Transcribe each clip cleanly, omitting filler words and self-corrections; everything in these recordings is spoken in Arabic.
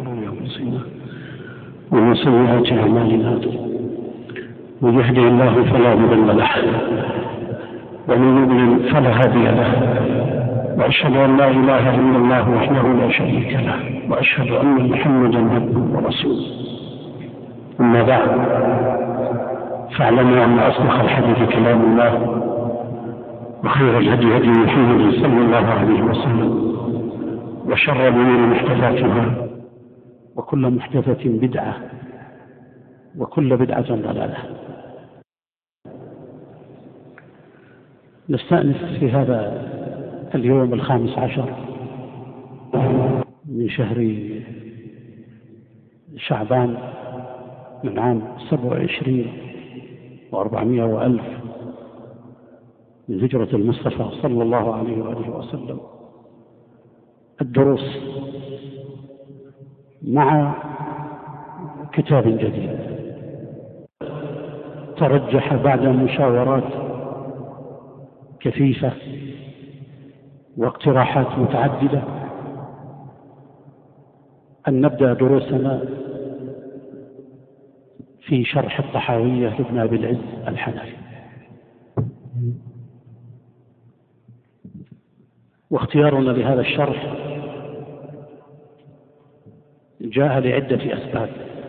شرور أنفسنا ومن سيئات أعمالنا، من يهده الله فلا مضل له ومن يضلل فلا هادي له، وأشهد أن لا إله إلا الله وحده لا شريك له، وأشهد أن محمدا عبده ورسوله. أما بعد، فاعلموا أن أصدق الحديث كلام الله، وخير الهدي هدي محمد صلى الله عليه وسلم، وشر الأمور محدثاتها، وكل محدثة بدعة، وكل بدعة ضلالة. نستأنف في هذا اليوم 15 من شهر شعبان من عام 27 و400 وألف من هجرة المصطفى صلى الله عليه وآله وسلم الدروس مع كتاب جديد ترجح بعد مشاورات كثيفة واقتراحات متعددة أن نبدأ دروسنا في شرح الطحاوية لابن أبي العز الحنفي. واختيارنا لهذا الشرح جاء لعدة أسباب.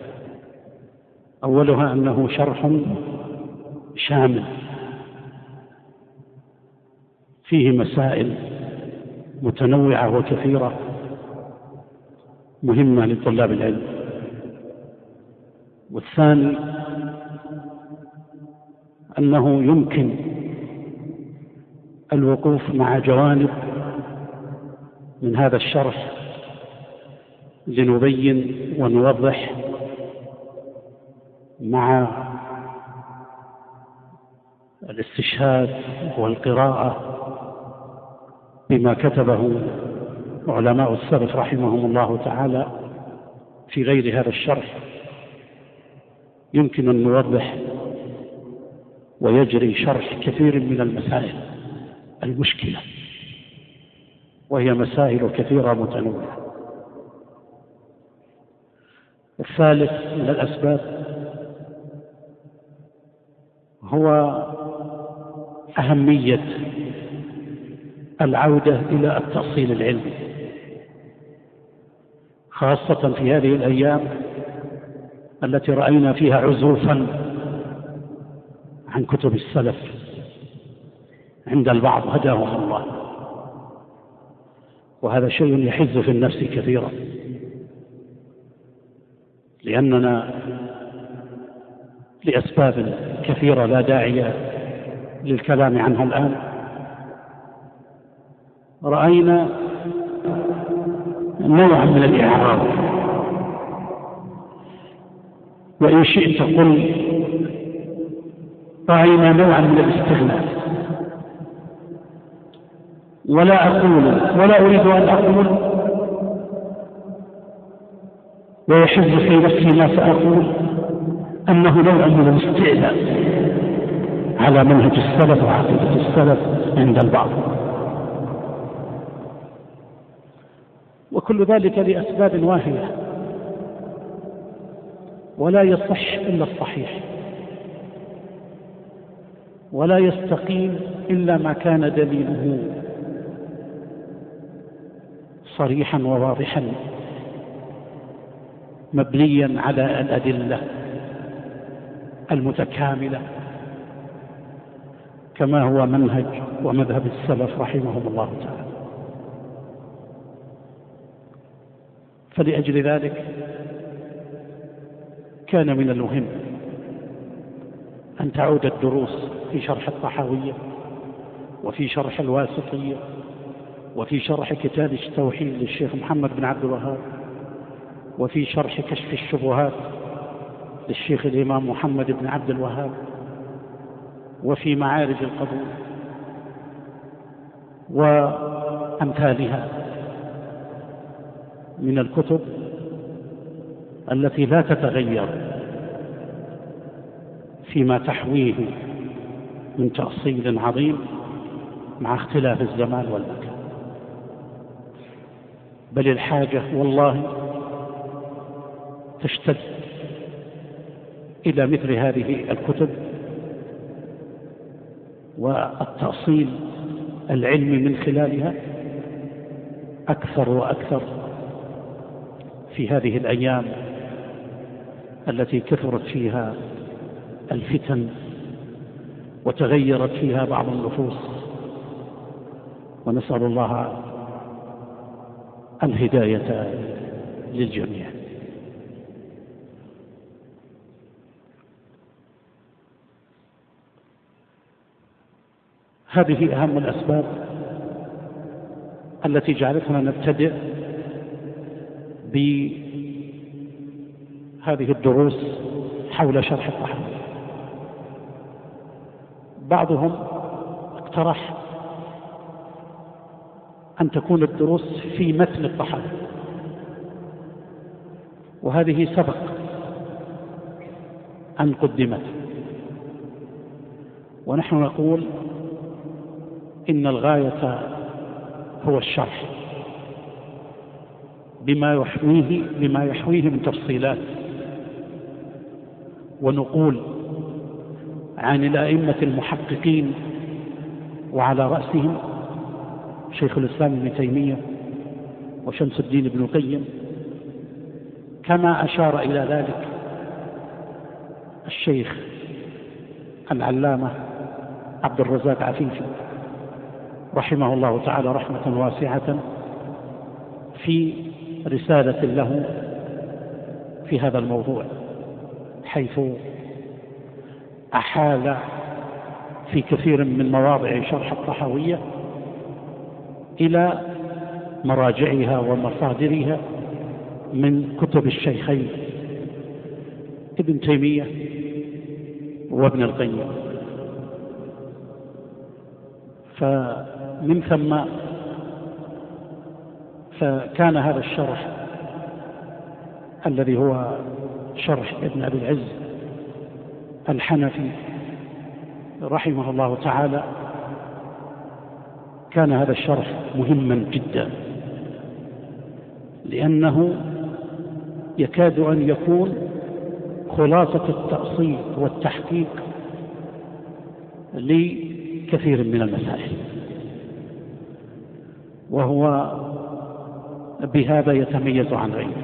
أولها أنه شرح شامل فيه مسائل متنوعة وكثيرة مهمة لطلاب العلم. والثاني أنه يمكن الوقوف مع جوانب من هذا الشرح لنبين ونوضح مع الاستشهاد والقراءة بما كتبه علماء السلف رحمهم الله تعالى في غير هذا الشرح. يمكن أن نوضح ويجري شرح كثير من المسائل المشكلة، وهي مسائل كثيرة متنوعة. الثالث من الأسباب هو أهمية العودة إلى التأصيل العلمي، خاصة في هذه الأيام التي رأينا فيها عزوفا عن كتب السلف عند البعض هداهم الله، وهذا شيء يحز في النفس كثيرا، لأننا لأسباب كثيرة لا داعي للكلام عنها الآن رأينا نوعا من الإعراض، وإن شئت قل رأينا نوعا من الاستغناء. ولا أريد أن أقول ويحز في نفسي ما سأقول أنه نوع من الاستعلاء على منهج السلف وعقيدة السلف عند البعض، وكل ذلك لأسباب واهية، ولا يصح إلا الصحيح، ولا يستقيم إلا ما كان دليله صريحا وواضحا مبنيا على الأدلة المتكاملة كما هو منهج ومذهب السلف رحمهم الله تعالى. فلأجل ذلك كان من المهم أن تعود الدروس في شرح الطحاوية، وفي شرح الواسطية، وفي شرح كتاب التوحيد للشيخ محمد بن عبد الوهاب، وفي شرح كشف الشبهات للشيخ الإمام محمد بن عبد الوهاب، وفي معارج القبول وأمثالها من الكتب التي لا تتغير فيما تحويه من تأصيل عظيم مع اختلاف الزمان والمكان. بل الحاجة والله وتشتد إلى مثل هذه الكتب والتأصيل العلمي من خلالها أكثر وأكثر في هذه الأيام التي كثرت فيها الفتن وتغيرت فيها بعض النفوس، ونسأل الله الهداية للجميع. هذه أهم الأسباب التي جعلتنا نبتدئ بهذه الدروس حول شرح الطحاوي. بعضهم اقترح أن تكون الدروس في متن الطحاوي، وهذه سبق أن قدمت، ونحن نقول إن الغاية هو الشرح بما يحويه من تفصيلات ونقول عن الأئمة المحققين، وعلى رأسهم شيخ الإسلام ابن تيمية وشمس الدين ابن القيم، كما أشار إلى ذلك الشيخ العلامة عبد الرزاق عفيفي رحمه الله تعالى رحمة واسعة في رسالة له في هذا الموضوع، حيث أحال في كثير من مواضع شرح الطحاوية إلى مراجعها ومصادرها من كتب الشيخين ابن تيمية وابن القيم. فمن ثم فكان هذا الشرح الذي هو شرح ابن أبي العز الحنفي رحمه الله تعالى، كان هذا الشرح مهما جدا، لأنه يكاد أن يكون خلاصة التأصيل والتحقيق لكثير من المسائل، وهو بهذا يتميز عن غيره.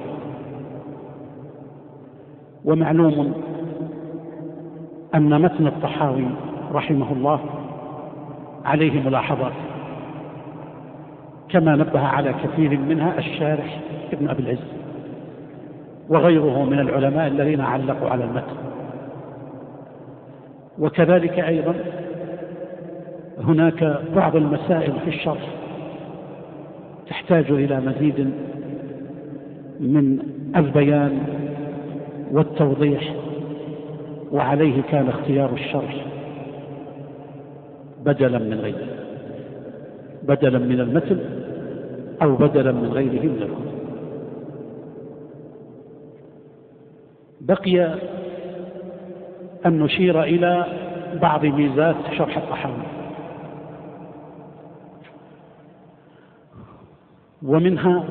ومعلوم أن متن الطحاوي رحمه الله عليه ملاحظات، كما نبه على كثير منها الشارح ابن أبي العز وغيره من العلماء الذين علقوا على المتن. وكذلك أيضا هناك بعض المسائل في الشرح تحتاج إلى مزيد من البيان والتوضيح، وعليه كان اختيار الشرح بدلا من غيره، بدلا من المتن أو بدلا من غيره من الكتب. بقي أن نشير إلى بعض ميزات شرح الطحاوي، ومنها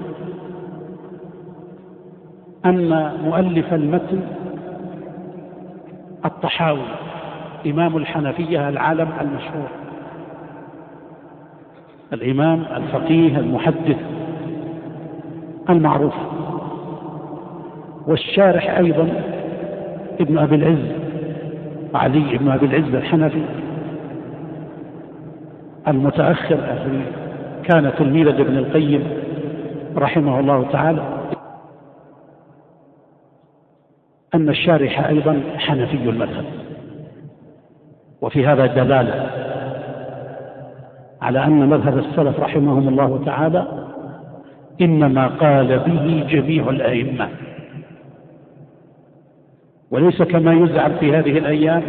أن مؤلف المتن الطحاوي إمام الحنفية العالم المشهور، الإمام الفقيه المحدث المعروف، والشارح أيضا ابن أبي العز علي ابن أبي العز الحنفي المتأخر كان تلميذ ابن القيم رحمه الله تعالى، أن الشارح أيضا حنفي المذهب. وفي هذا دلالة على أن مذهب السلف رحمهم الله تعالى إنما قال به جميع الأئمة، وليس كما يزعم في هذه الأيام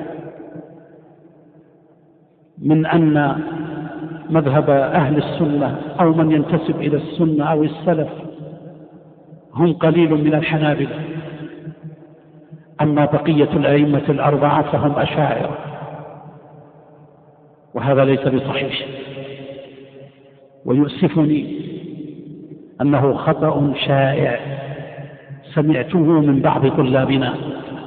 من أن مذهب أهل السنة أو من ينتسب إلى السنة أو السلف هم قليل من الحنابلة، أما بقية الأئمة الأربعة فهم أشاعرة، وهذا ليس بصحيح. ويؤسفني أنه خطأ شائع سمعته من بعض طلابنا،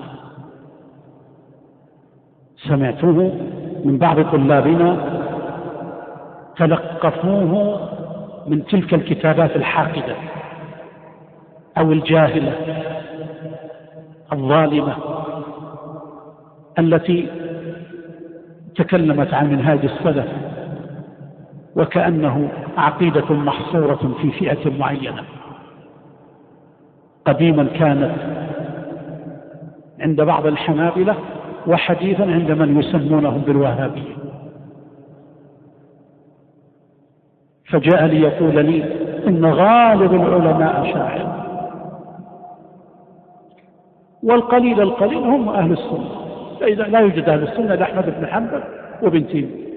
تلقفوه من تلك الكتابات الحاقدة أو الجاهلة الظالمة التي تكلمت عن منهاج السلف وكأنه عقيدة محصورة في فئة معينة. قديما كانت عند بعض الحنابلة، وحديثا عند من يسمونهم بالوهابية. فجاء ليقول لي إن غالب العلماء شاعر، والقليل القليل هم أهل السنة، فإذا لا يوجد أهل السنة إلا أحمد بن حنبل وابن تيمية.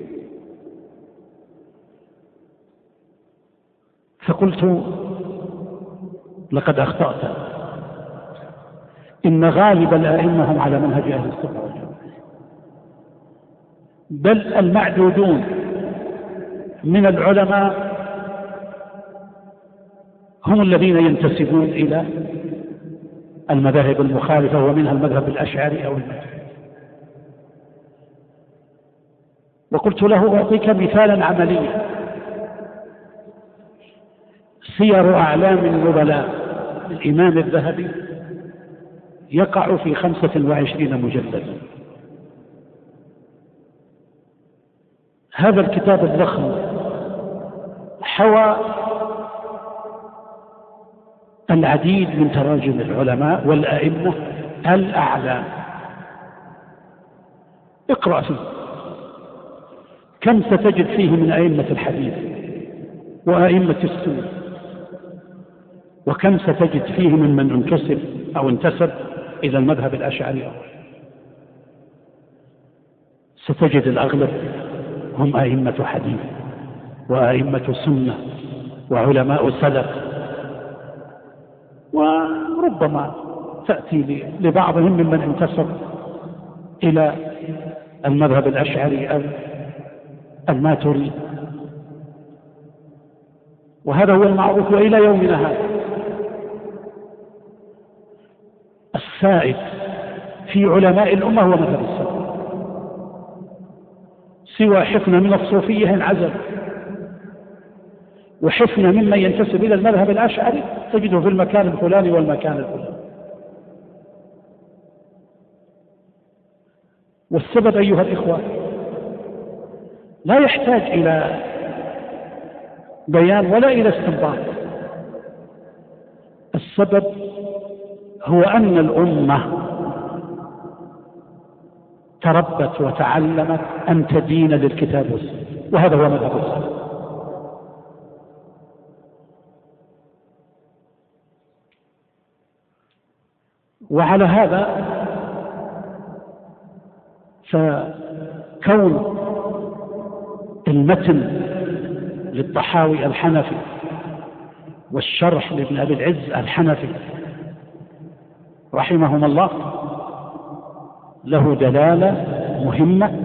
فقلت لقد أخطأت، إن غالب الأئمة هم على منهج أهل السنة والجماعة، بل المعدودون من العلماء هم الذين ينتسبون إلى المذاهب المخالفة، ومنها المذهب الأشعري أو الماتريدي. وقلت له أعطيك مثالا عمليا: سير أعلام النبلاء الإمام الذهبي يقع في 25 مجلدا. هذا الكتاب الضخم حوى العديد من تراجم العلماء والأئمة الأعلام. اقرأ فيه، كم ستجد فيه من أئمة الحديث وأئمة السنة، وكم ستجد فيه من انتسب إلى المذهب الأشعري. ستجد الأغلب هم أئمة حديث وأئمة سنة وعلماء سلف، وربما تأتي لبعضهم ممن انتسب إلى المذهب الأشعري أو الماتريدي، وهذا هو المعروف. وإلى يومنا هذا السائد في علماء الأمة هو مذهب السلف، سوى حفنة من الصوفية انعزل، وحفنة ممن ينتسب إلى المذهب الأشعري تجده في المكان الفلاني والمكان الفلاني. والسبب أيها الإخوة لا يحتاج إلى بيان ولا إلى استنباط. السبب هو أن الأمة تربت وتعلمت أن تدين للكتاب والسنة، وهذا هو مذهب السلف. وعلى هذا فكون المتن للطحاوي الحنفي والشرح لابن أبي العز الحنفي رحمهم الله له دلالة مهمة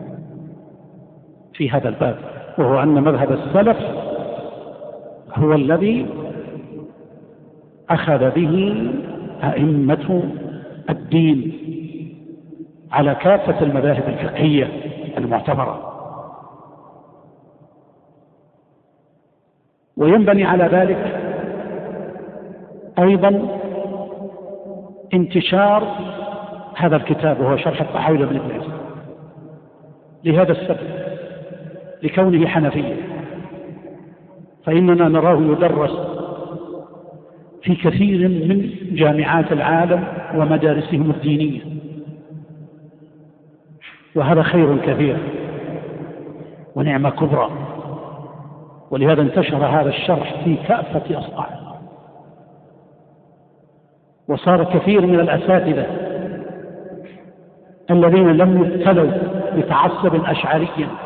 في هذا الباب، وهو أن مذهب السلف هو الذي أخذ به أئمة الدين على كافة المذاهب الفقهية المعتبرة. وينبني على ذلك أيضا انتشار هذا الكتاب وهو شرح الطحاوي لابن ابن عز، لهذا السبب، لكونه حنفيا، فإننا نراه يدرس في كثير من جامعات العالم ومدارسهم الدينية، وهذا خير كثير ونعمة كبرى. ولهذا انتشر هذا الشرح في كافة أصقاع، وصار كثير من الأساتذة الذين لم يبتلوا بتعصب أشعري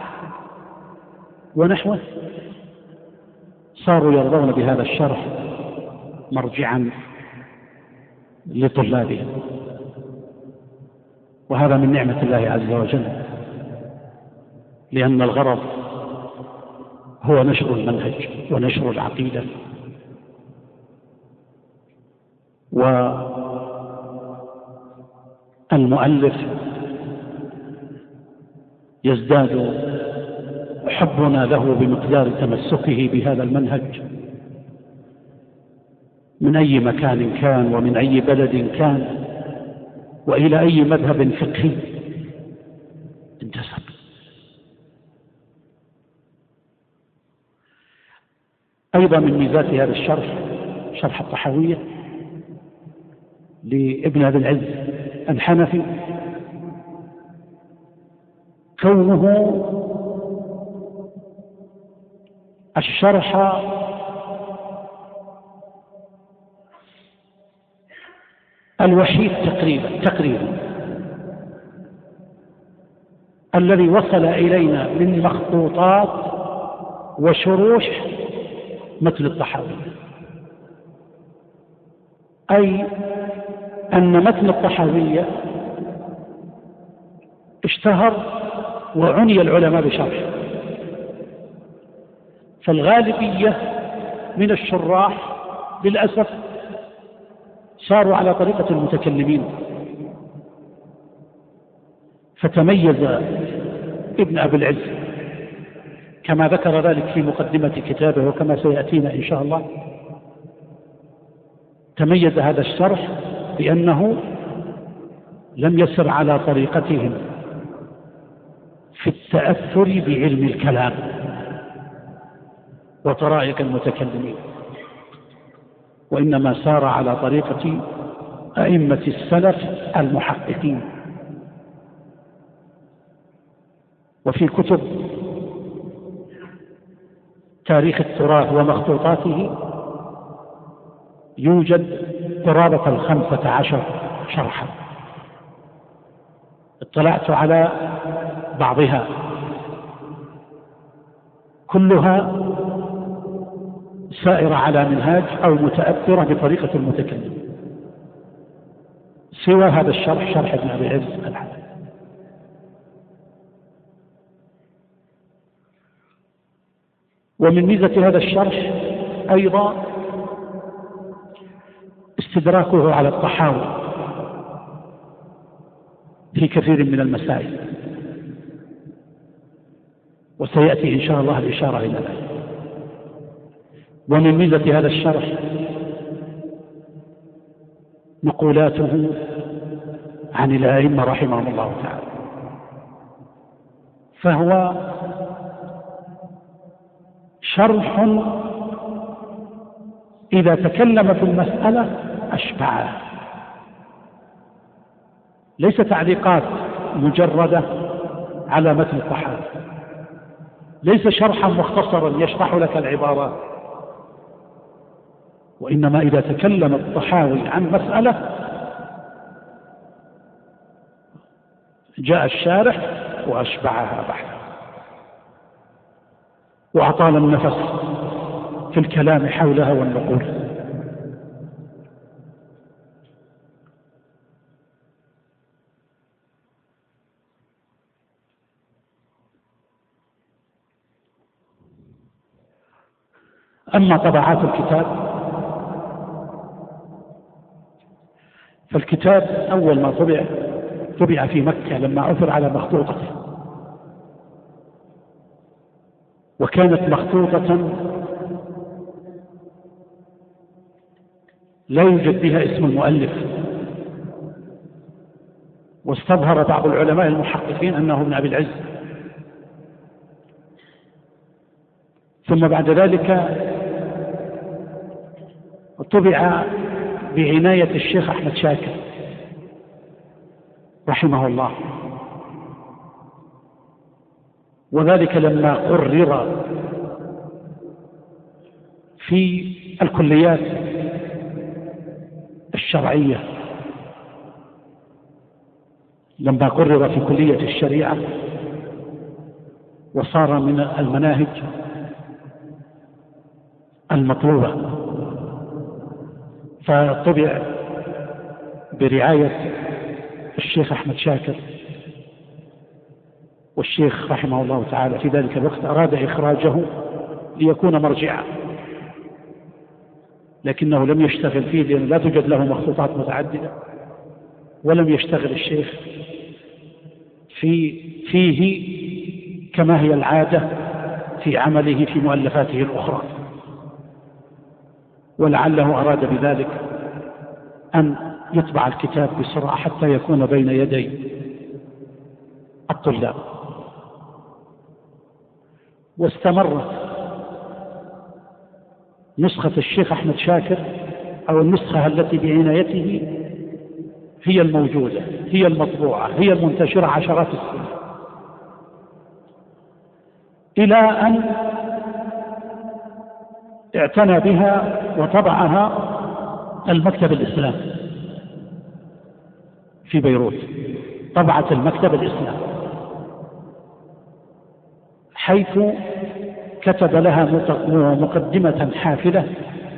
ونحوه صاروا يرضون بهذا الشرح مرجعا لطلابهم، وهذا من نعمة الله عز وجل، لأن الغرض هو نشر المنهج ونشر العقيدة. والمؤلف يزداد حبنا له بمقدار تمسكه بهذا المنهج من أي مكان كان ومن أي بلد كان وإلى أي مذهب فقهي انتسب. أيضا من ميزات هذا الشرح، شرح الطحاوية لابن أبي العز الحنفي، كونه الشرح الوحيد تقريبا الذي وصل إلينا من مخطوطات وشروح مثل الطحاوية، أي أن متن الطحاوية اشتهر وعني العلماء بشرحه، فالغالبية من الشراح للأسف صاروا على طريقة المتكلمين، فتميز ابن أبي العز كما ذكر ذلك في مقدمة كتابه وكما سيأتينا إن شاء الله. تميز هذا الشرح بأنه لم يسر على طريقتهم في التأثر بعلم الكلام وطرائق المتكلمين، وإنما سار على طريقة أئمة السلف المحققين. وفي كتب تاريخ التراث ومخطوطاته يوجد قرابة 15 شرحا، اطلعت على بعضها، كلها سائرة على منهاج أو متأثرة بطريقة المتكلم، سوى هذا الشرح، شرح ابن أبي العز الحنفي. ومن ميزة هذا الشرح أيضا استدراكه على الطحاوي في كثير من المسائل، وسيأتي إن شاء الله الإشارة إلى ذلك. ومن ميزة هذا الشرح نقولاته عن الأئمة رحمهم الله تعالى، فهو شرح إذا تكلم في المسألة أشبعها، ليس تعليقات مجردة على متن الطحاوي، ليس شرحا مختصرا يشرح لك العبارات، وإنما إذا تكلم الطحاوي عن مسألة جاء الشارح وأشبعها بحثا وأطال النفس في الكلام حولها والنقول. أما طبعات الكتاب، فالكتاب أول ما طبع في مكة لما عثر على مخطوطة، وكانت مخطوطة لا يوجد بها اسم المؤلف، واستظهر بعض العلماء المحققين أنه ابن أبي العز. ثم بعد ذلك طبع بعناية الشيخ أحمد شاكر رحمه الله، وذلك لما قرر في الكليات الشرعية، لما قرر في كلية الشريعة وصار من المناهج المطلوبة، فطبع برعاية الشيخ أحمد شاكر، والشيخ رحمه الله تعالى في ذلك الوقت أراد إخراجه ليكون مرجعا لكنه لم يشتغل فيه لأن لا توجد له مخطوطات متعددة، ولم يشتغل الشيخ فيه كما هي العادة في عمله في مؤلفاته الأخرى، ولعله أراد بذلك أن يطبع الكتاب بسرعة حتى يكون بين يدي الطلاب. واستمرت نسخة الشيخ أحمد شاكر أو النسخة التي بعنايته هي الموجودة، هي المطبوعة، هي المنتشرة عشرات السنين، إلى أن اعتنى بها وطبعها المكتب الإسلامي في بيروت، طبعة المكتب الإسلامي، حيث كتب لها مقدمة حافلة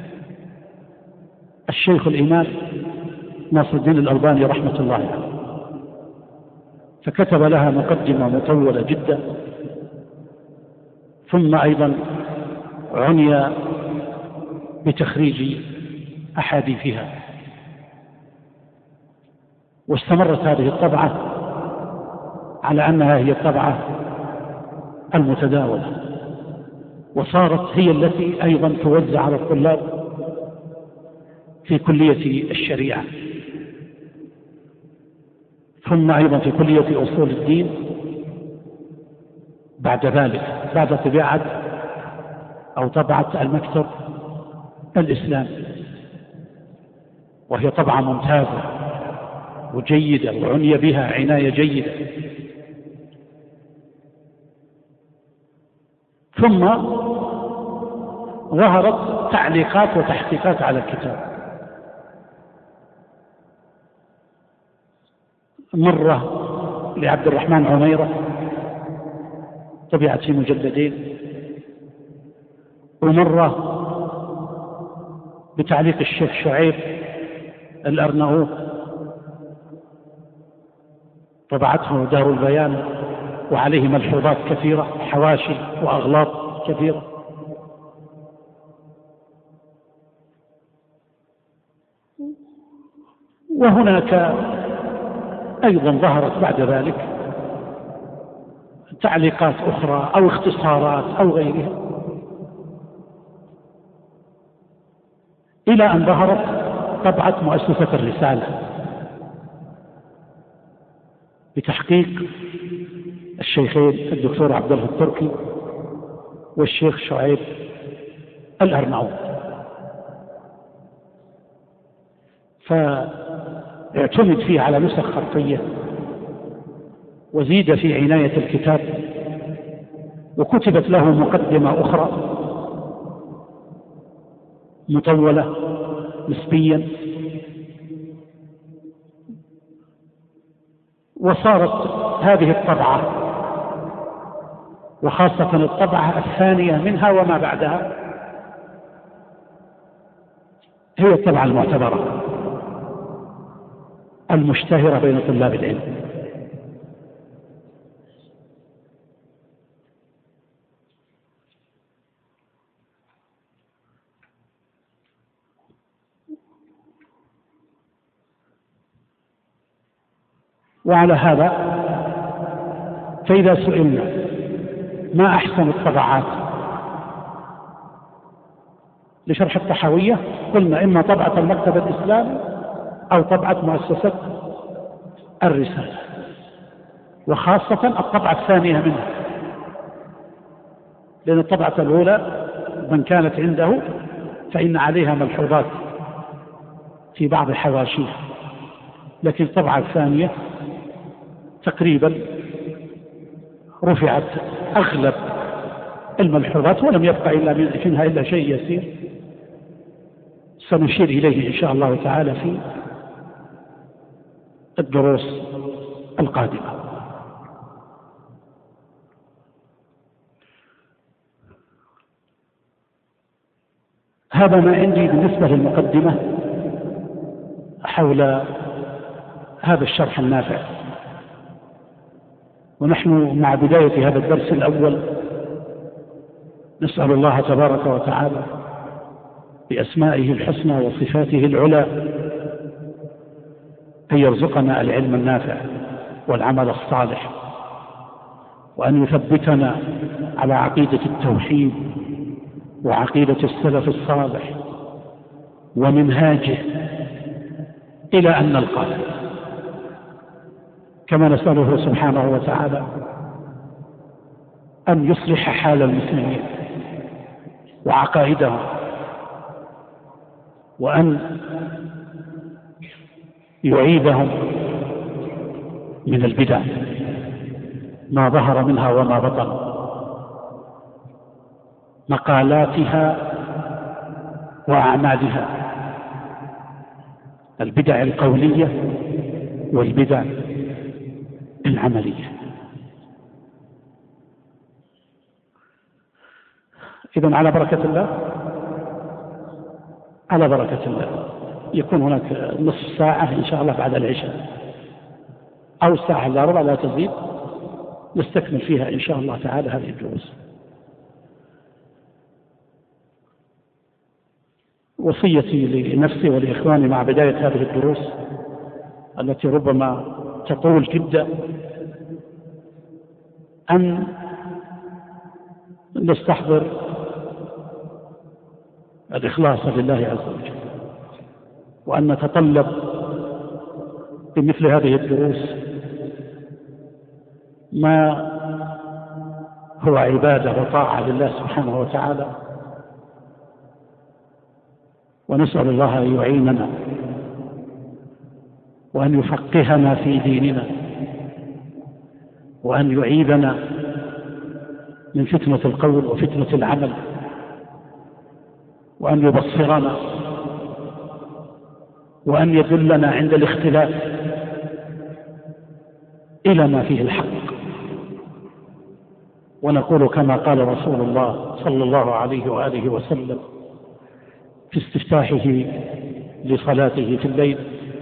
الشيخ الإمام ناصر الدين الألباني رحمة الله عليه، فكتب لها مقدمة مطولة جدا، ثم أيضا عني بتخريج أحاديثها. واستمرت هذه الطبعة على أنها هي الطبعة المتداولة، وصارت هي التي أيضا توزع على الطلاب في كلية الشريعة، ثم أيضا في كلية أصول الدين بعد ذلك، بعد طباعة أو طبعة المكتب الإسلامي، وهي طبعة ممتازة وجيدة وعني بها عناية جيدة. ثم ظهرت تعليقات وتحقيقات على الكتاب، مرة لعبد الرحمن عميرة طبعت في مجلدين، ومرة بتعليق الشيخ شعيب الأرناؤوط طبعته دار البيان، وعليه ملحوظات كثيرة، حواشي وأغلاط كثيرة. وهناك أيضا ظهرت بعد ذلك تعليقات أخرى أو اختصارات أو غيرها، إلى أن ظهرت طبعة مؤسسة الرسالة بتحقيق الشيخين الدكتور عبد الله التركي والشيخ شعيب الأرناؤوط، فاعتمد فيه على نسخ خطية، وزيد في عناية الكتاب، وكتبت له مقدمة أخرى مطولة نسبيا، وصارت هذه الطبعة وخاصة الطبعة الثانية منها وما بعدها هي الطبعة المعتبرة المشتهرة بين طلاب العلم. وعلى هذا فإذا سئلنا ما أحسن الطبعات لشرح الطحاوية، قلنا إما طبعة المكتب الإسلامي أو طبعة مؤسسة الرسالة، وخاصة الطبعة الثانية منها، لأن الطبعة الأولى من كانت عنده فإن عليها ملحوظات في بعض حواشيها، لكن الطبعة الثانية تقريبا رفعت أغلب الملحوظات، ولم يبقى منها إلا شيء يسير سنشير إليه إن شاء الله تعالى في الدروس القادمة. هذا ما عندي بالنسبة للمقدمة حول هذا الشرح النافع، ونحن مع بداية هذا الدرس الأول نسأل الله تبارك وتعالى بأسمائه الحسنى وصفاته العلى أن يرزقنا العلم النافع والعمل الصالح، وأن يثبتنا على عقيدة التوحيد وعقيدة السلف الصالح ومنهاجه إلى أن نلقاه. كما نسأله سبحانه وتعالى أن يصلح حال المسلمين وعقائدهم، وأن يعيدهم من البدع ما ظهر منها وما بطن، مقالاتها وأعمالها، البدع القولية والبدع العملية. إذن على بركة الله، على بركة الله يكون هناك نصف ساعة إن شاء الله بعد العشاء أو ساعة إلا ربع لا تزيد، نستكمل فيها إن شاء الله تعالى هذه الدروس. وصيتي لنفسي ولإخواني مع بداية هذه الدروس التي ربما تطول جدا أن نستحضر الإخلاص لله عز وجل، وأن نتطلب بمثل هذه الدروس ما هو عبادة وطاعة لله سبحانه وتعالى، ونسأل الله أن يعيننا وأن يفقهنا في ديننا، وأن يعيذنا من فتنة القول وفتنة العمل، وأن يبصرنا، وأن يدلنا عند الاختلاف إلى ما فيه الحق. ونقول كما قال رسول الله صلى الله عليه وآله وسلم في استفتاحه لصلاته في الليل: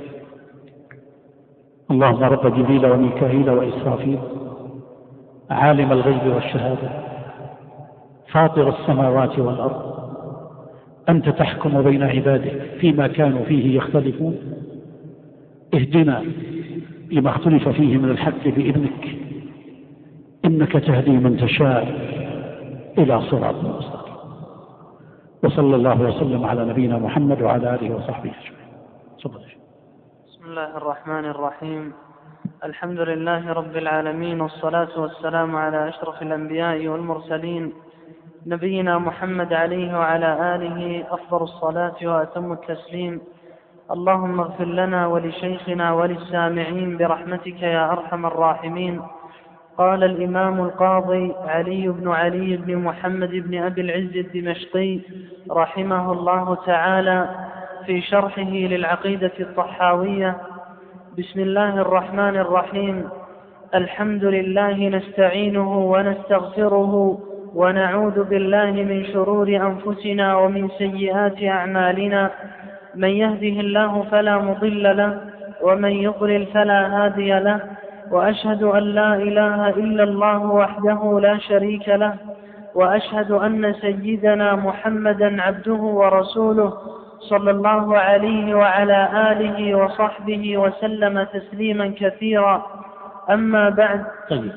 اللهم رب جبريل وميكائيل وإسرافيل عالم الغيب والشهادة فاطر السماوات والأرض أنت تحكم بين عبادك فيما كانوا فيه يختلفون اهدنا لما اختلف فيه من الحق بإذنك إنك تهدي من تشاء إلى صراط مستقيم. وصلى الله وسلم على نبينا محمد وعلى آله وصحبه أجمعين. بسم الله الرحمن الرحيم. الحمد لله رب العالمين، والصلاة والسلام على أشرف الأنبياء والمرسلين نبينا محمد عليه وعلى آله أفضل الصلاة وأتم التسليم. اللهم اغفر لنا ولشيخنا وللسامعين برحمتك يا أرحم الراحمين. قال الإمام القاضي علي بن علي بن محمد بن أبي العز الدمشقي رحمه الله تعالى في شرحه للعقيدة الطحاوية: بسم الله الرحمن الرحيم. الحمد لله نستعينه ونستغفره ونعوذ بالله من شرور أنفسنا ومن سيئات أعمالنا، من يهده الله فلا مضل له ومن يضلل فلا هادي له، وأشهد أن لا إله إلا الله وحده لا شريك له، وأشهد أن سيدنا محمدا عبده ورسوله صلى الله عليه وعلى آله وصحبه وسلم تسليما كثيرا. أما بعد. طيب،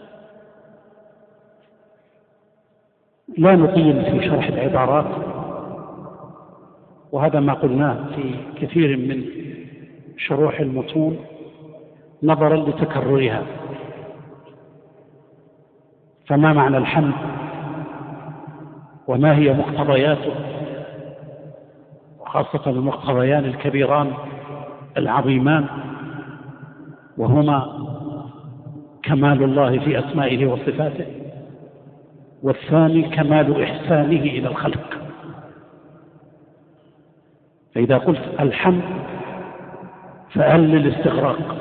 لا نطيل في شرح العبارات، وهذا ما قلناه في كثير من شروح المتون نظرا لتكررها. فما معنى الحمد وما هي مقتضياته، وخاصة المقتضيان الكبيران العظيمان، وهما كمال الله في أسمائه وصفاته، والثاني كمال إحسانه إلى الخلق. فإذا قلت الحمد فأل للاستغراق،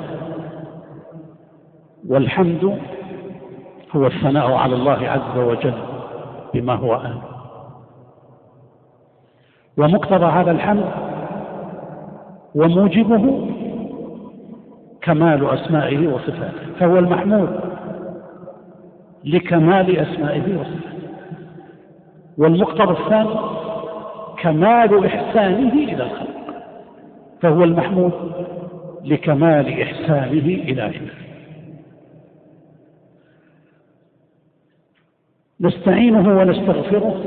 والحمد هو الثناء على الله عز وجل بما هو أهل. ومقتضى هذا الحمد وموجبه كمال أسمائه وصفاته، فهو المحمود لكمال أسمائه وصفاته. والمقتضى الثاني كمال إحسانه إلى الخلق، فهو المحمود لكمال إحسانه إلى عباده. نستعينه ونستغفره.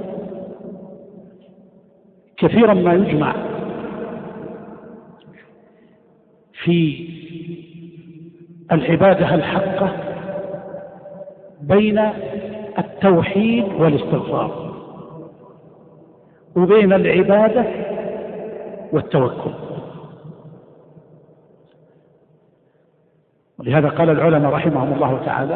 كثيرا ما يجمع في العبادة الحقة بين التوحيد والاستغفار، وبين العبادة والتوكل. ولهذا قال العلماء رحمهم الله تعالى: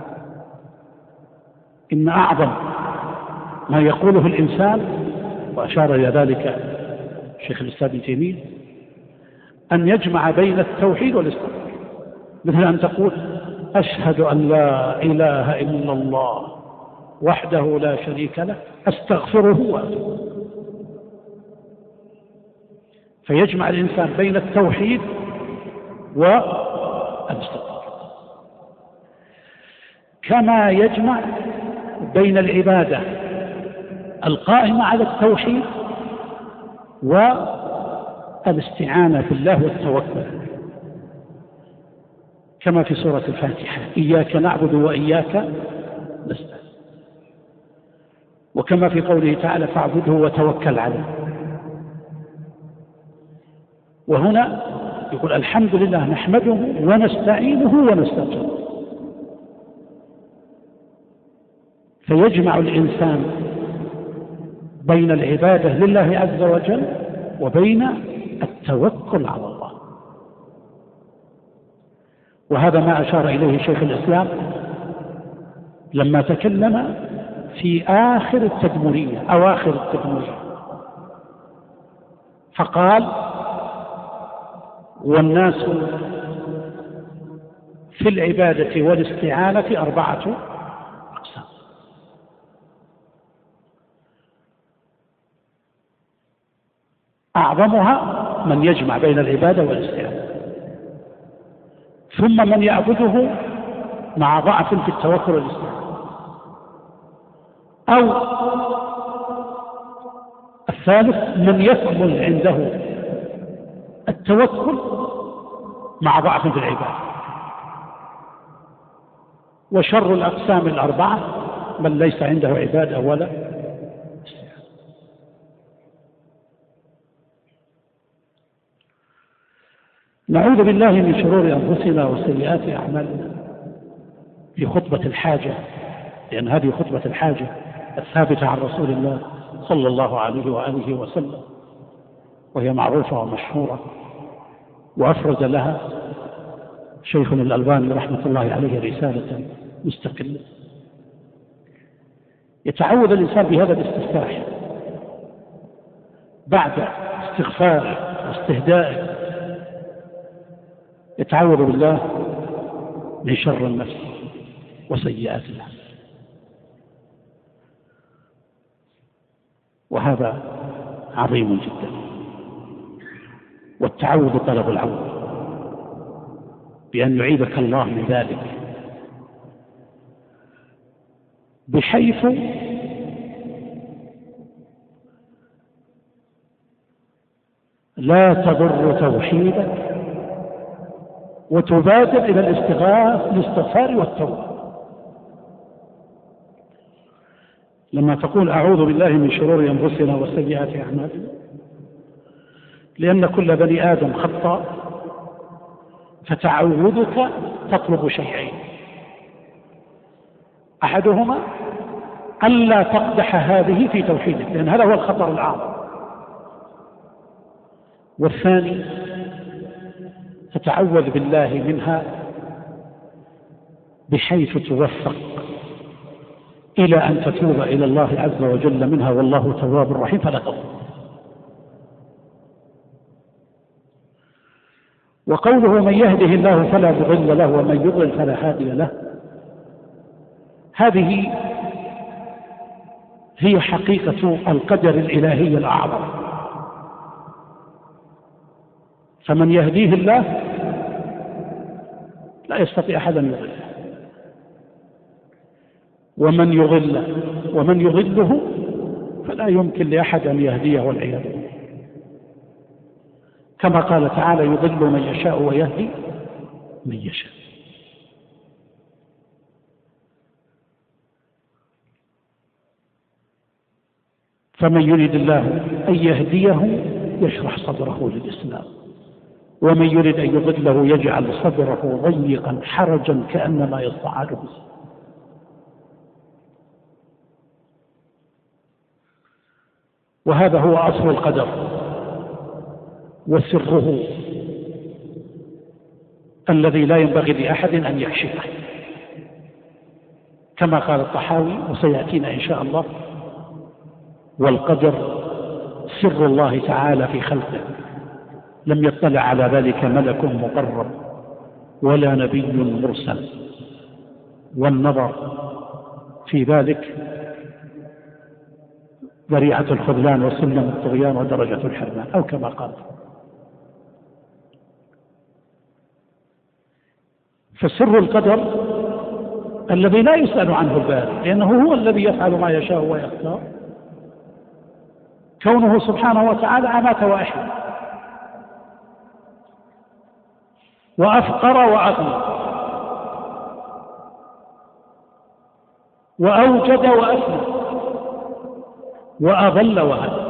إن أعظم ما يقوله الإنسان، وأشار إلى ذلك شيخ الإسلام ابن تيمية، أن يجمع بين التوحيد والاستغفار، مثل أن تقول: أشهد أن لا إله إلا الله وحده لا شريك له أستغفره وأتوب. فيجمع الإنسان بين التوحيد والاستغفار، كما يجمع بين العبادة القائمة على التوحيد والاستعانة بالله والتوكل، كما في سورة الفاتحة: إياك نعبد وإياك نستعين، وكما في قوله تعالى: فاعبده وتوكل عليه. وهنا يقول: الحمد لله نحمده ونستعينه ونستغفره. فيجمع الإنسان بين العبادة لله عز وجل وبين التوكل على الله. وهذا ما أشار إليه شيخ الإسلام لما تكلم في آخر التدمرية، أواخر التدمرية، فقال: والناس في العبادة والاستعانة 4 أقسام. أعظمها من يجمع بين العبادة والاستعانة، ثم من يعبده مع ضعف في التوكل والاستعانة، أو الثالث من يكمل عنده التوكل مع ضعف في العبادة. وشر الأقسام 4 من ليس عنده عبادة ولا استعانة. نعوذ بالله من شرور أنفسنا وسيئات أعمالنا في خطبة الحاجة، لأن هذه خطبة الحاجة الثابتة عن رسول الله صلى الله عليه وآله وسلم، وهي معروفة ومشهورة، وأفرز لها شيخنا الألباني رحمة الله عليه رسالة مستقلة. يتعود الإنسان بهذا الاستفتاح بعد استغفاره واستهدائه، يتعوذ بالله من شر النفس وسيئات النفس، وهذا عظيم جدا. والتعوذ طلب العون بأن يعيذك الله من ذلك، بحيث لا تضر توحيدك وتبادر إلى الاستغفار والتوبة. لما تقول: أعوذ بالله من شرور أنفسنا وسيئات أعمالنا، لأن كل بني آدم خطاء، فتعوذك تطلب شيئين: أحدهما ألا تقدح هذه في توحيدك، لأن هذا هو الخطر الأعظم، والثاني تتعوذ بالله منها بحيث توفق إلى أن تتوب إلى الله عز وجل منها، والله تواب رحيم، فلا تضر. وقوله: من يهده الله فلا مضل له ومن يضلل فلا هادي له، هذه هي حقيقة القدر الإلهي الأعظم. فمن يهديه الله لا يستطيع أحد أن يضله، ومن يضله فلا فلا يمكن لأحد أن يهديه والعياذ بالله. كما قال تعالى يضل من يشاء ويهدي من يشاء. فمن يريد الله أن يهديه يشرح صدره للإسلام، ومن يريد أن يضله يجعل صدره ضيقا حرجا كأنما يصعد به. وهذا هو أصل القدر وسره الذي لا ينبغي لأحد أن يكشفه، كما قال الطحاوي وسيأتينا إن شاء الله: والقدر سر الله تعالى في خلقه، لم يطلع على ذلك ملك مقرب ولا نبي مرسل، والنظر في ذلك ذريعة الخذلان وسلم الطغيان ودرجة الحرمان، أو كما قال. فسر القدر الذي لا يسأل عنه الباري، لأنه هو الذي يفعل ما يشاء ويختار، كونه سبحانه وتعالى أمات وأحيا وأفقر وأغنى وأوجد وأفنى وأضل وهدى.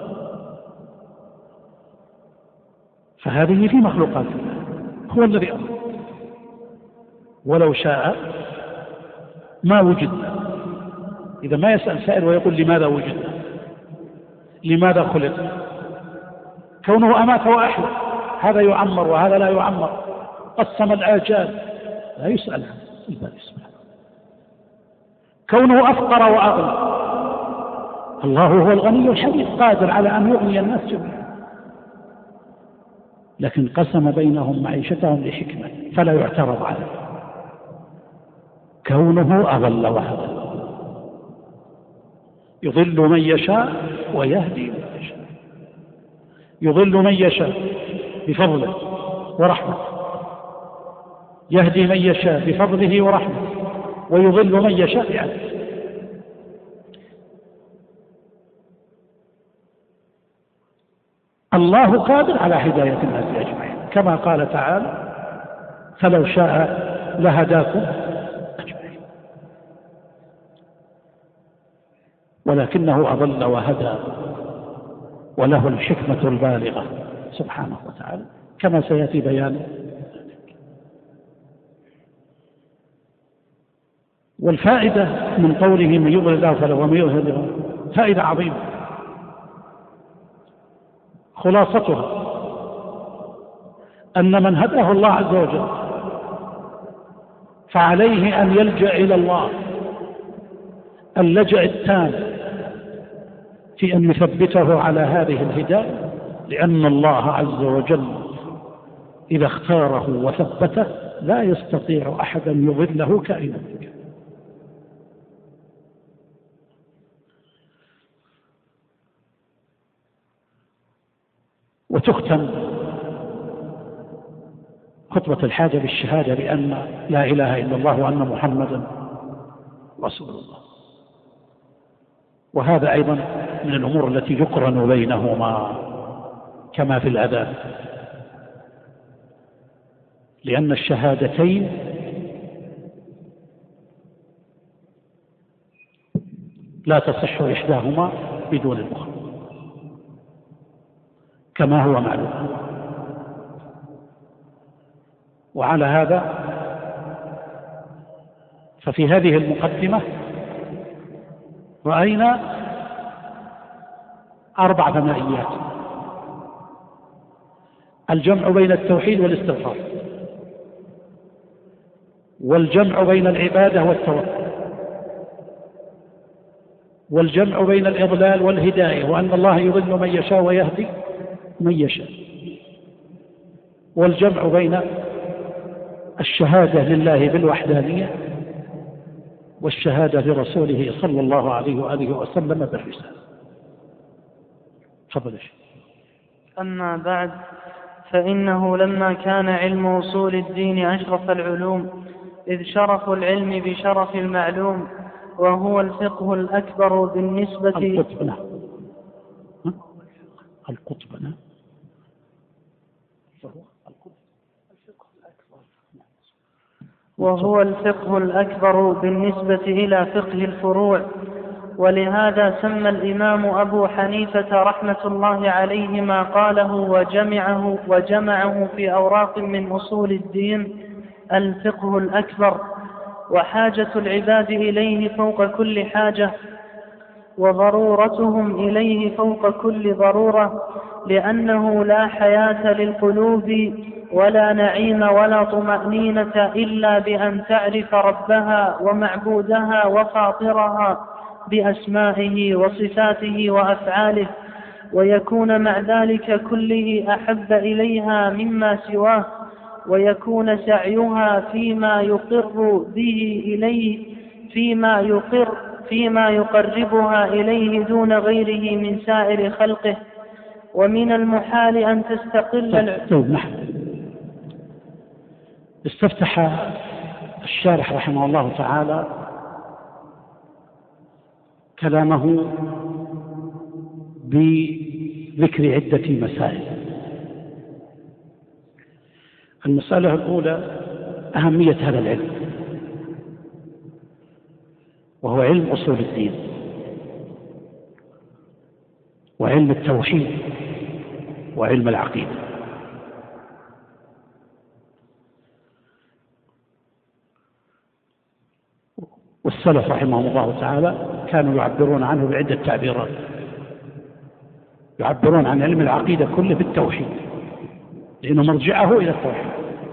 فهذه في مخلوقات الله، هو الذي أمر. ولو شاء ما وجدنا. إذا ما يسأل سائل ويقول لماذا وجدنا، لماذا خلقنا؟ كونه أمات وأحيا، هذا يعمر وهذا لا يعمر، قسم الآجال، لا يسأل عنه الباري سبحانه. كونه أفقر وأغنى، الله هو الغني الحميد قادر على أن يغني الناس جميعا، لكن قسم بينهم معيشتهم لحكمة فلا يعترض عليه. كونه أضل وهدى، يضل من يشاء ويهدي من يشاء. يضل من يشاء بفضله ورحمته، يهدي من يشاء بفضله ورحمته، ويضل من يشاء بعدله. الله قادر على هداية الناس أجمعين، كما قال تعالى: فلو شاء لهداكم أجمعين، ولكنه أضل وهدى، وله الحكمة البالغة سبحانه وتعالى، كما سيأتي بيانه. والفائدة من قوله من يضل الله فله ومن يضلل له فائدة عظيمة، خلاصتها أن من هداه الله عز وجل فعليه أن يلجأ إلى الله اللجأ التام في أن يثبته على هذه الهداية، لأن الله عز وجل إذا اختاره وثبته لا يستطيع أحد أن يضله كائنا كان. وتختم خطبة الحاجة بالشهادة بأن لا إله إلا الله وأن محمدا رسول الله. وهذا أيضا من الأمور التي يقرن بينهما كما في الأذان، لأن الشهادتين لا تصح إحداهما بدون الأخرى كما هو معلوم. وعلى هذا ففي هذه المقدمة رأينا 4 ثنائيات: الجمع بين التوحيد والاستغفار، والجمع بين العبادة والتوكل، والجمع بين الإضلال والهداية، وأن الله يضل من يشاء ويهدي من يشاء، والجمع بين الشهادة لله بالوحدانية والشهادة لرسوله صلى الله عليه وآله وسلم بالرسالة. تفضل. أما بعد، فإنه لما كان علم أصول الدين أشرف العلوم، إذ شرف العلم بشرف المعلوم، وهو الفقه الأكبر بالنسبة القطب. وهو الفقه الأكبر بالنسبة إلى فقه الفروع. ولهذا سمى الإمام أبو حنيفة رحمة الله عليه ما قاله وجمعه في أوراق من أصول الدين الفقه الأكبر، وحاجة العباد إليه فوق كل حاجة، وضرورتهم إليه فوق كل ضرورة، لأنه لا حياة للقلوب ولا نعيم ولا طمأنينة إلا بأن تعرف ربها ومعبودها وفاطرها بأسمائه وصفاته وأفعاله، ويكون مع ذلك كله أحب إليها مما سواه، ويكون سعيها فيما يقر به إليه فيما يقربها إليه دون غيره من سائر خلقه. ومن المحال أن تستقل استفتح الشارح رحمه الله تعالى كلامه بذكر عدة مسائل. المسألة الأولى أهمية هذا العلم، وهو علم أصول الدين وعلم التوحيد وعلم العقيدة. والسلف رحمهم الله تعالى كانوا يعبرون عنه بعدة تعبيرات. يعبرون عن علم العقيدة كله بالتوحيد، لأنه مرجعه إلى التوحيد،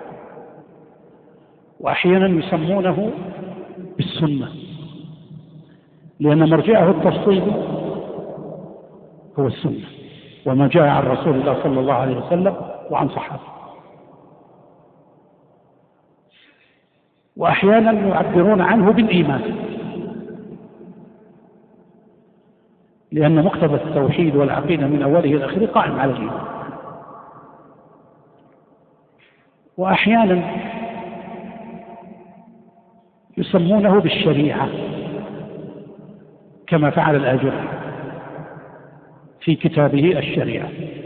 وأحيانا يسمونه بالسنة، لأن مرجعه التفصيلي هو السنة وما جاء عن رسول الله صلى الله عليه وسلم وعن صحابه. وأحيانا يعبرون عنه بالإيمان، لأن مقتضى التوحيد والعقيدة من أوله إلى آخره قائم على الإيمان. وأحيانا يسمونه بالشريعة كما فعل الآجري في كتابه الشريعة.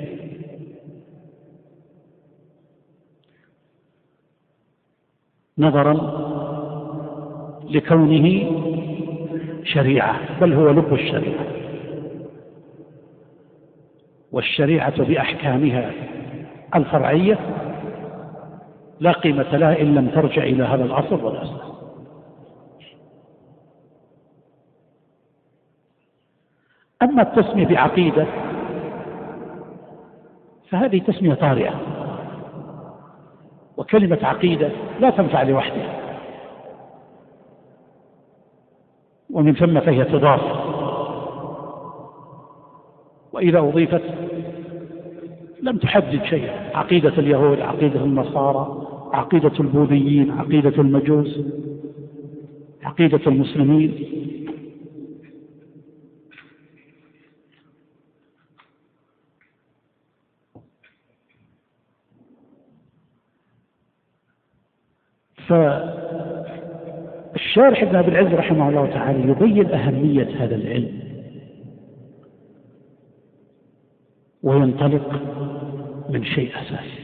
نظرا لكونه شريعة، بل هو لب الشريعة، والشريعة بأحكامها الفرعية لا قيمة لها إن لم ترجع إلى هذا الأصل والأساس. أما التسمية بعقيدة فهذه تسمية طارئة، وكلمة عقيدة لا تنفع لوحدها، ومن ثم فهي تضاف، وإذا أضيفت لم تحدد شيئا. عقيدة اليهود، عقيدة النصارى، عقيدة البوذيين، عقيدة المجوس، عقيدة المسلمين. فالشارح ابن أبي العز رحمه الله تعالى يبين أهمية هذا العلم، وينطلق من شيء أساسي،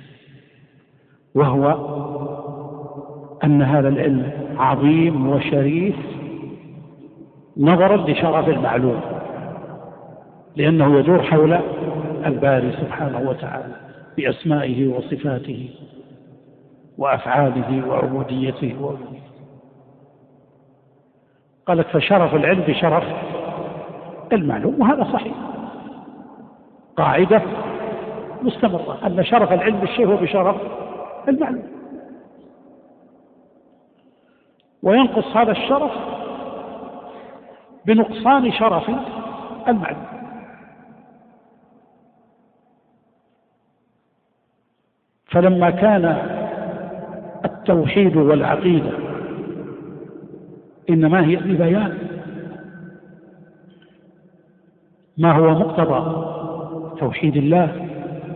وهو أن هذا العلم عظيم وشريف نظرا لشرف المعلوم، لأنه يدور حول الباري سبحانه وتعالى بأسمائه وصفاته وأفعاله وعبوديته وألوهيته. قالت فشرف العلم بشرف المعلوم، وهذا صحيح، قاعدة مستمرة أن شرف العلم بالشيء هو بشرف المعلوم، وينقص هذا الشرف بنقصان شرف المعلوم. فلما كان التوحيد والعقيدة إنما هي لبيان ما هو مقتضى توحيد الله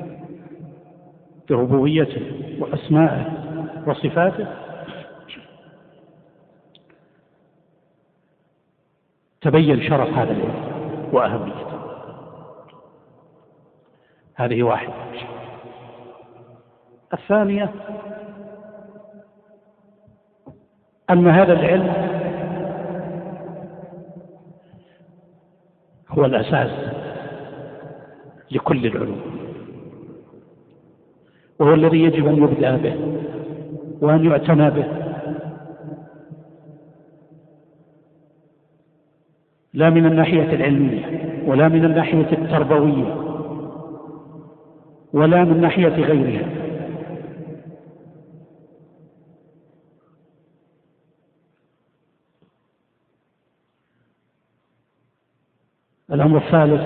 بربوبيته وأسمائه وصفاته، تبين شرف هذا العلم وأهميته. هذه واحدة. الثانية أن هذا العلم هو الأساس لكل العلوم، وهو الذي يجب أن يبدأ به وأن يعتنى به، لا من الناحية العلمية ولا من الناحية التربوية ولا من ناحية غيرها. الأمر الثالث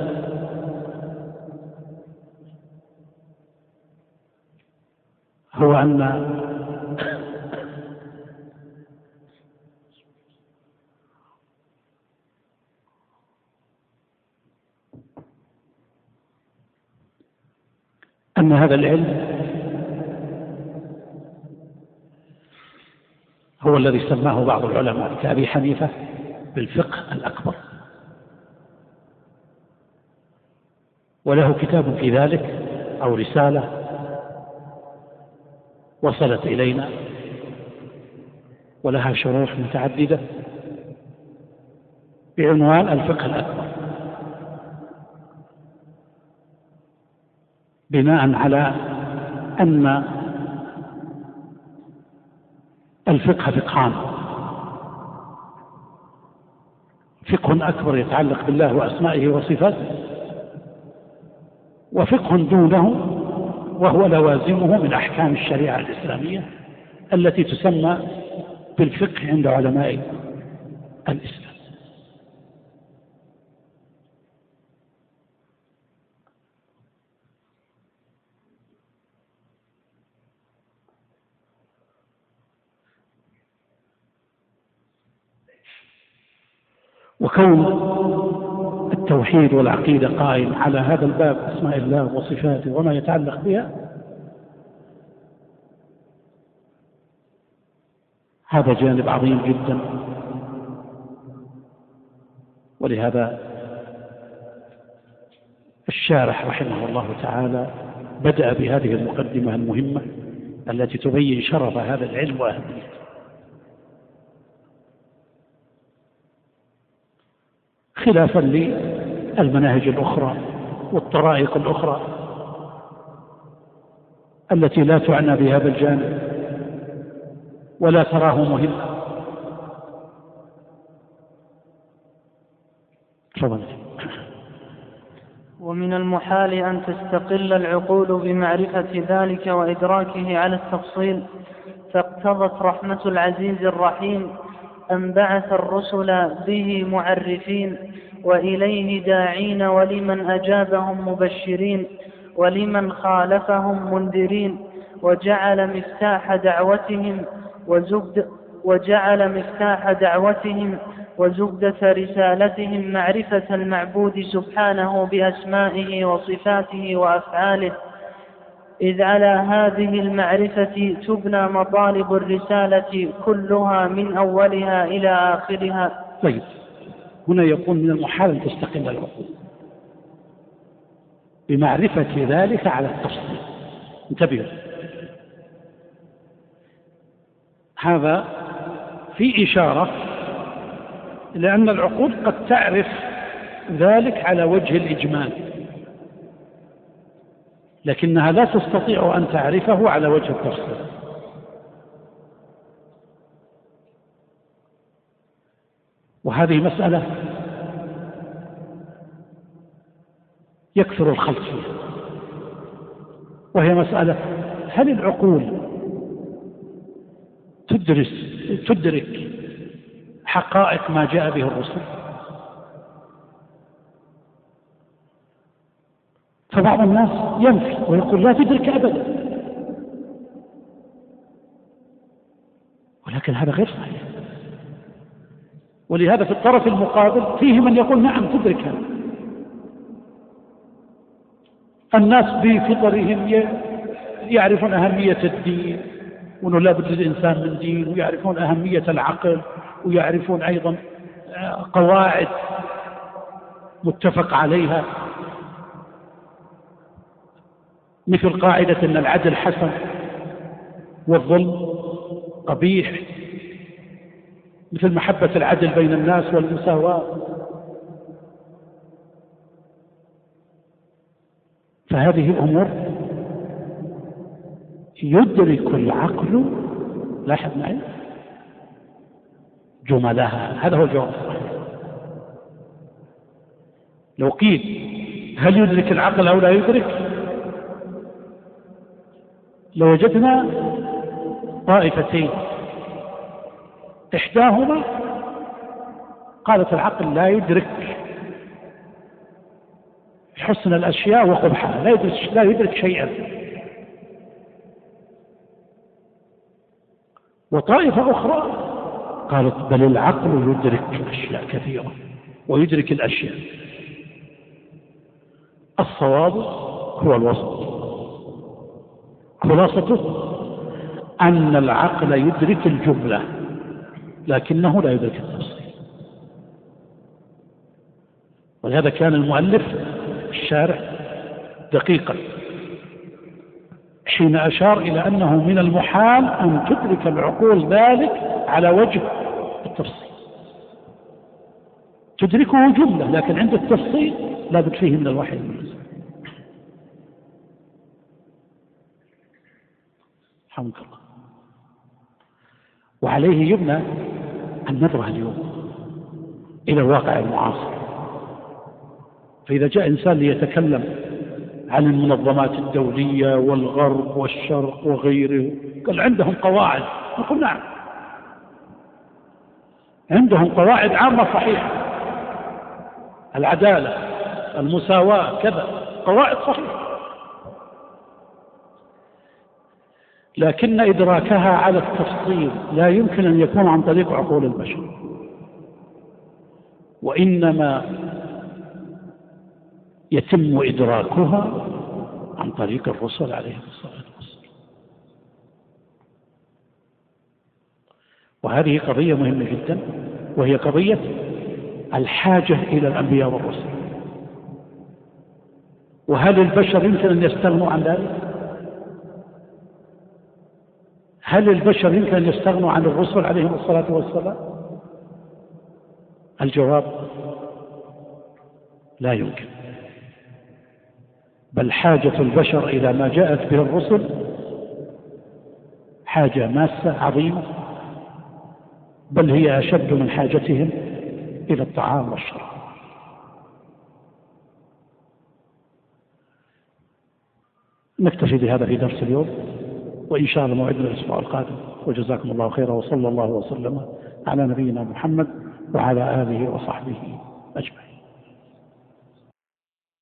هو أن هذا العلم هو الذي سماه بعض العلماء كأبي حنيفة بالفقه الأكبر، وله كتاب في ذلك أو رسالة وصلت إلينا ولها شروح متعددة بعنوان الفقه الأكبر، بناء على أن الفقه فقهان: فقه أكبر يتعلق بالله وأسمائه وصفاته، وفقه دونه وهو لوازمه من أحكام الشريعة الإسلامية التي تسمى بالفقه عند علماء الإسلام. وكون التوحيد والعقيدة قائم على هذا الباب أسماء الله وصفاته وما يتعلق بها، هذا جانب عظيم جدا. ولهذا الشارح رحمه الله تعالى بدأ بهذه المقدمة المهمة التي تبين شرف هذا العلم وأهميته، خلافا للمناهج الأخرى والطرائق الأخرى التي لا تعنى بهذا الجانب ولا تراه مهما. تفضل. ومن المحال أن تستقل العقول بمعرفة ذلك وإدراكه على التفصيل، فاقتضت رحمة العزيز الرحيم أن بعث الرسل به معرفين وإليه داعين، ولمن أجابهم مبشرين ولمن خالفهم منذرين، وجعل مفتاح دعوتهم وزبدة رسالتهم معرفة المعبود سبحانه بأسمائه وصفاته وأفعاله، إذ على هذه المعرفة تبنى مطالب الرسالة كلها من أولها إلى آخرها. طيب، هنا يقول من المحال أن تستقل العقول بمعرفة ذلك على التفصيل. انتبهوا، هذا في إشارة إلى أن العقول قد تعرف ذلك على وجه الإجمال، لكنها لا تستطيع أن تعرفه على وجه التفصيل. وهذه مسألة يكثر الخلط فيها، وهي مسألة: هل العقول تدرك حقائق ما جاء به الرسل؟ فبعض الناس ينفي ويقول لا تدرك أبدا، ولكن هذا غير صحيح. ولهذا في الطرف المقابل فيه من يقول نعم تدرك هذا. الناس بفطرهم يعرفون أهمية الدين، وأنه لا بد للإنسان من دين، ويعرفون أهمية العقل، ويعرفون أيضا قواعد متفق عليها. مثل قاعدة أن العدل حسن والظلم قبيح، مثل محبة العدل بين الناس والمساواة. فهذه الأمور يدرك العقل، لاحظ معي، جملها. هذا هو الجواب الصحيح. لو قيل هل يدرك العقل أو لا يدرك، لوجدنا طائفتين، إحداهما قالت العقل لا يدرك حسن الأشياء وقبحها، لا يدرك شيئا. وطائفة أخرى قالت بل العقل يدرك أشياء كثيرة ويدرك الأشياء. الصواب هو الوسط، خلاصته أن العقل يدرك الجملة لكنه لا يدرك التفصيل. ولهذا كان المؤلف الشارح دقيقا حين أشار إلى أنه من المحال أن تدرك العقول ذلك على وجه التفصيل. تدركه جملة لكن عند التفصيل لا بد فيه من الوحي المنزل. حمد الله. وعليه يبنى النظرة اليوم إلى الواقع المعاصر. فإذا جاء إنسان ليتكلم عن المنظمات الدولية والغرب والشرق وغيره، قال عندهم قواعد، نقول نعم، عندهم قواعد عامة صحيحة، العدالة، المساواة، كذا، قواعد صحيحة، لكن إدراكها على التفصيل لا يمكن أن يكون عن طريق عقول البشر، وإنما يتم إدراكها عن طريق الرسل عليهم الصلاة والسلام. وهذه قضية مهمة جدا، وهي قضية الحاجة إلى الأنبياء والرسل. وهل البشر يمكن أن يستغنوا عن ذلك؟ هل البشر يمكن أن يستغنوا عن الرسل عليهم الصلاة والسلام؟ الجواب لا يمكن، بل حاجة البشر إلى ما جاءت به الرسل حاجة ماسة عظيمة، بل هي أشد من حاجتهم إلى الطعام والشراب. نكتفي بهذا في درس اليوم، وإن شاء الله موعدنا الأسبوع القادم. وجزاكم الله خيرا، وصلى الله وسلم على نبينا محمد وعلى آله وصحبه أجمعين.